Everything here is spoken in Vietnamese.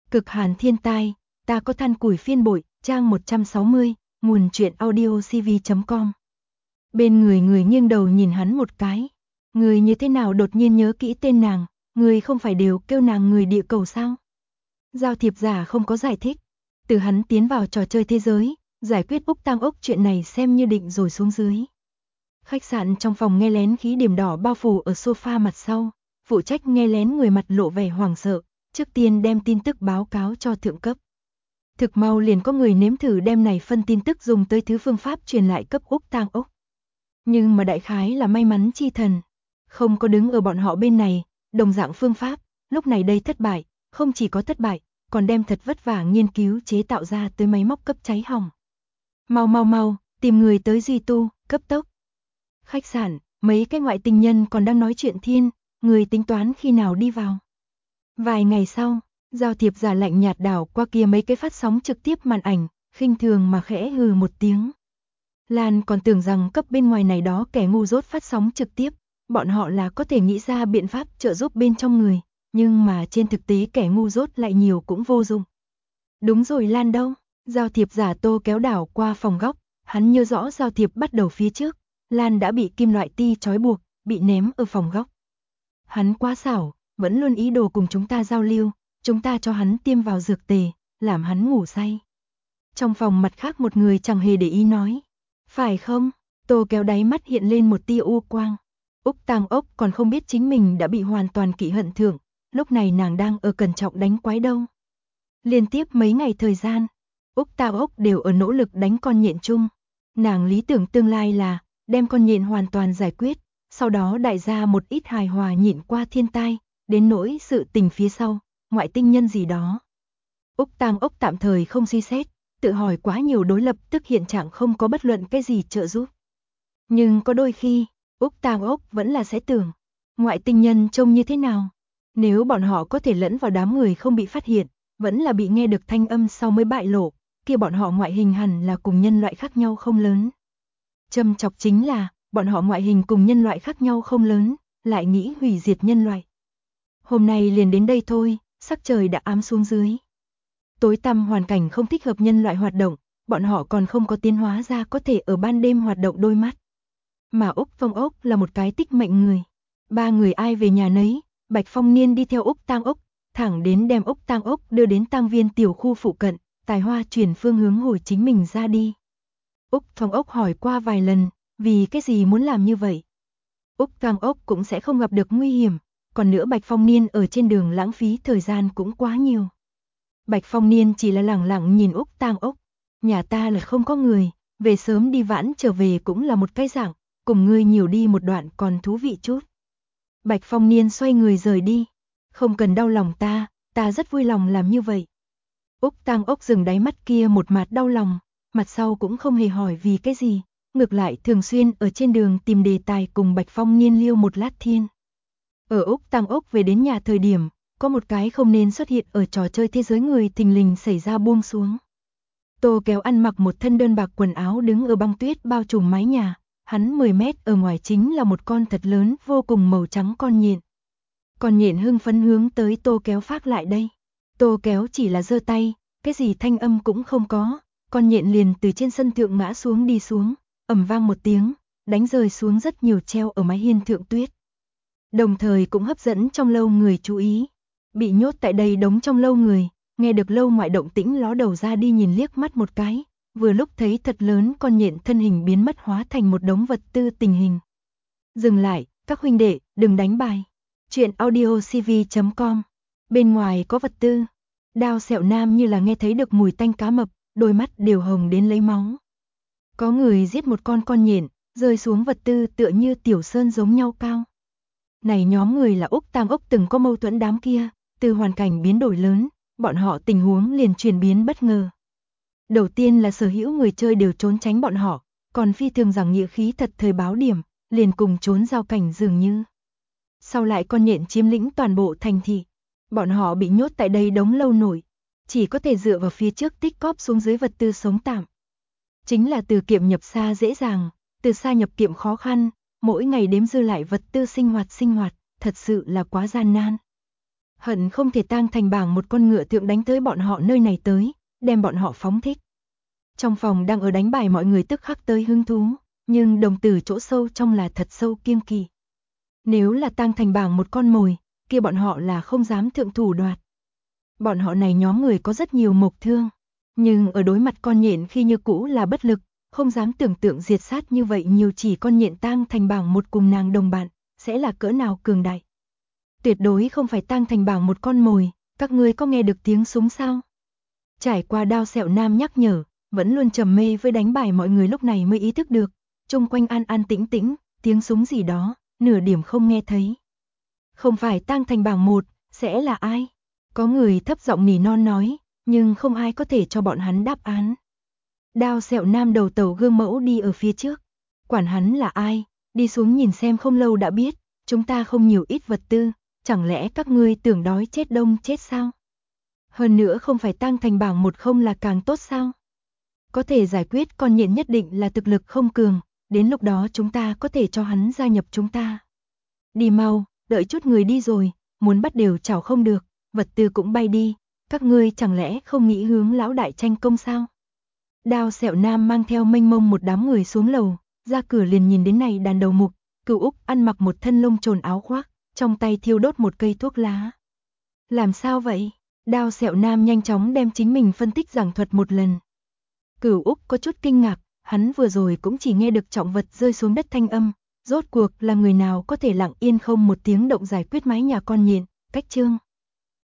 Cực hàn thiên tai, ta có than củi phiên bội, trang 160, nguồn truyện audio cv.com. Bên người nghiêng đầu nhìn hắn một cái. Người như thế nào đột nhiên nhớ kỹ tên nàng, người không phải đều kêu nàng người địa cầu sao? Giao thiệp giả không có giải thích. Từ hắn tiến vào trò chơi thế giới, giải quyết Úc Tang Ốc chuyện này xem như định rồi xuống dưới. Khách sạn trong phòng nghe lén khí điểm đỏ bao phủ ở sofa mặt sau, phụ trách nghe lén người mặt lộ vẻ hoảng sợ, trước tiên đem tin tức báo cáo cho thượng cấp. Thực mau liền có người nếm thử đem này phân tin tức dùng tới thứ phương pháp truyền lại cấp Úc Tang Ốc. Nhưng mà đại khái là may mắn chi thần, không có đứng ở bọn họ bên này, đồng dạng phương pháp, lúc này đây thất bại, không chỉ có thất bại, còn đem thật vất vả nghiên cứu chế tạo ra tới máy móc cấp cháy hỏng. Mau, tìm người tới duy tu, cấp tốc. Khách sạn, mấy cái ngoại tình nhân còn đang nói chuyện thiên, người tính toán khi nào đi vào. Vài ngày sau, giao thiệp giả lạnh nhạt đảo qua kia mấy cái phát sóng trực tiếp màn ảnh, khinh thường mà khẽ hừ một tiếng. Lan còn tưởng rằng cấp bên ngoài này đó kẻ ngu dốt phát sóng trực tiếp, bọn họ là có thể nghĩ ra biện pháp trợ giúp bên trong người, nhưng mà trên thực tế kẻ ngu dốt lại nhiều cũng vô dụng. Đúng rồi, Lan đâu? Giao thiệp giả tô kéo đảo qua phòng góc, hắn nhớ rõ giao thiệp bắt đầu phía trước, Lan đã bị kim loại ti trói buộc, bị ném ở phòng góc. Hắn quá xảo, vẫn luôn ý đồ cùng chúng ta giao lưu, chúng ta cho hắn tiêm vào dược tề, làm hắn ngủ say. Trong phòng mặt khác một người chẳng hề để ý nói. Phải không? Tô kéo đáy mắt hiện lên một tia u quang. Úc Tang Ốc còn không biết chính mình đã bị hoàn toàn kỵ hận thượng, lúc này nàng đang ở cẩn trọng đánh quái đâu. Liên tiếp mấy ngày thời gian, Úc Tang Ốc đều ở nỗ lực đánh con nhện chung. Nàng lý tưởng tương lai là đem con nhện hoàn toàn giải quyết, sau đó đại gia một ít hài hòa nhịn qua thiên tai, đến nỗi sự tình phía sau, ngoại tinh nhân gì đó. Úc Tang Ốc tạm thời không suy xét, tự hỏi quá nhiều đối lập tức hiện trạng không có bất luận cái gì trợ giúp. Nhưng có đôi khi, Úc Tang Ốc vẫn là sẽ tưởng, ngoại tinh nhân trông như thế nào? Nếu bọn họ có thể lẫn vào đám người không bị phát hiện, vẫn là bị nghe được thanh âm sau mới bại lộ, kia bọn họ ngoại hình hẳn là cùng nhân loại khác nhau không lớn. Châm chọc chính là, bọn họ ngoại hình cùng nhân loại khác nhau không lớn, lại nghĩ hủy diệt nhân loại. Hôm nay liền đến đây thôi, sắc trời đã ám xuống dưới. Tối tăm hoàn cảnh không thích hợp nhân loại hoạt động, bọn họ còn không có tiến hóa ra có thể ở ban đêm hoạt động đôi mắt. Mà Úc Phong Ốc là một cái tích mệnh người. Ba người ai về nhà nấy, Bạch Phong Niên đi theo Úc Tang Ốc, thẳng đến đem Úc Tang Ốc đưa đến tang viên tiểu khu phụ cận, tài hoa chuyển phương hướng hồi chính mình ra đi. Úc Phong Ốc hỏi qua vài lần, vì cái gì muốn làm như vậy? Úc Tang Ốc cũng sẽ không gặp được nguy hiểm, còn nữa Bạch Phong Niên ở trên đường lãng phí thời gian cũng quá nhiều. Bạch Phong Niên chỉ là lẳng lặng nhìn Úc Tang Ốc, nhà ta là không có người, về sớm đi vãn trở về cũng là một cái dạng, cùng ngươi nhiều đi một đoạn còn thú vị chút. Bạch Phong Niên xoay người rời đi, không cần đau lòng ta rất vui lòng làm như vậy. Úc Tang Ốc dừng đáy mắt kia một mặt đau lòng, mặt sau cũng không hề hỏi vì cái gì, ngược lại thường xuyên ở trên đường tìm đề tài cùng Bạch Phong Niên liêu một lát thiên. Ở Úc Tang Ốc về đến nhà thời điểm, có một cái không nên xuất hiện ở trò chơi thế giới người thình lình xảy ra buông xuống. Tô Kéo ăn mặc một thân đơn bạc quần áo đứng ở băng tuyết bao trùm mái nhà, hắn 10 mét ở ngoài chính là một con thật lớn vô cùng màu trắng con nhện. Con nhện hưng phấn hướng tới Tô Kéo phát lại đây. Tô Kéo chỉ là giơ tay, cái gì thanh âm cũng không có, con nhện liền từ trên sân thượng ngã xuống đi xuống, ầm vang một tiếng, đánh rơi xuống rất nhiều treo ở mái hiên thượng tuyết. Đồng thời cũng hấp dẫn trong lâu người chú ý. Bị nhốt tại đây đống trong lâu người, nghe được lâu ngoại động tĩnh ló đầu ra đi nhìn liếc mắt một cái, vừa lúc thấy thật lớn con nhện thân hình biến mất hóa thành một đống vật tư tình hình. Dừng lại, các huynh đệ, đừng đánh bài. Chuyện audio cv.com. Bên ngoài có vật tư. Đao Sẹo Nam như là nghe thấy được mùi tanh cá mập, đôi mắt đều hồng đến lấy máu. Có người giết một con nhện, rơi xuống vật tư tựa như tiểu sơn giống nhau cao. Này nhóm người là Úc Tang Ốc từng có mâu thuẫn đám kia, từ hoàn cảnh biến đổi lớn, bọn họ tình huống liền chuyển biến bất ngờ. Đầu tiên là sở hữu người chơi đều trốn tránh bọn họ, còn phi thường rằng nghĩa khí thật thời báo điểm, liền cùng trốn giao cảnh dường như. Sau lại con nhện chiếm lĩnh toàn bộ thành thị, bọn họ bị nhốt tại đây đống lâu nổi, chỉ có thể dựa vào phía trước tích cóp xuống dưới vật tư sống tạm. Chính là từ kiệm nhập xa dễ dàng, từ xa nhập kiệm khó khăn, mỗi ngày đếm dư lại vật tư sinh hoạt, thật sự là quá gian nan. Hận không thể tang thành bảng một con ngựa tượng đánh tới bọn họ nơi này tới, đem bọn họ phóng thích. Trong phòng đang ở đánh bài mọi người tức khắc tới hứng thú, nhưng đồng tử chỗ sâu trong là thật sâu kiêng kỵ. Nếu là tang thành bảng một con mồi, kia bọn họ là không dám thượng thủ đoạt. Bọn họ này nhóm người có rất nhiều mộc thương, nhưng ở đối mặt con nhện khi như cũ là bất lực, không dám tưởng tượng diệt sát như vậy nhiều chỉ con nhện tang thành bảng một cùng nàng đồng bạn, sẽ là cỡ nào cường đại. Tuyệt đối không phải tang thành bảng một con mồi, các ngươi có nghe được tiếng súng sao? Trải qua Đao Sẹo Nam nhắc nhở, vẫn luôn trầm mê với đánh bài mọi người lúc này mới ý thức được, chung quanh an an tĩnh tĩnh, tiếng súng gì đó, nửa điểm không nghe thấy. Không phải tang thành bảng một, sẽ là ai? Có người thấp giọng nỉ non nói, nhưng không ai có thể cho bọn hắn đáp án. Đao Sẹo Nam đầu tàu gương mẫu đi ở phía trước. Quản hắn là ai, đi xuống nhìn xem không lâu đã biết, chúng ta không nhiều ít vật tư, chẳng lẽ các ngươi tưởng đói chết đông chết sao? Hơn nữa không phải tang thành bảng một không là càng tốt sao? Có thể giải quyết con nhện nhất định là thực lực không cường, đến lúc đó chúng ta có thể cho hắn gia nhập chúng ta. Đi mau, đợi chút người đi rồi, muốn bắt đều chảo không được, vật tư cũng bay đi, các ngươi chẳng lẽ không nghĩ hướng lão đại tranh công sao? Đao Sẹo Nam mang theo mênh mông một đám người xuống lầu, ra cửa liền nhìn đến này đàn đầu mục, Cửu Úc ăn mặc một thân lông trồn áo khoác, trong tay thiêu đốt một cây thuốc lá. Làm sao vậy? Đao Sẹo Nam nhanh chóng đem chính mình phân tích giảng thuật một lần. Cửu Úc có chút kinh ngạc, hắn vừa rồi cũng chỉ nghe được trọng vật rơi xuống đất thanh âm, rốt cuộc là người nào có thể lặng yên không một tiếng động giải quyết mái nhà con nhện, cách chương.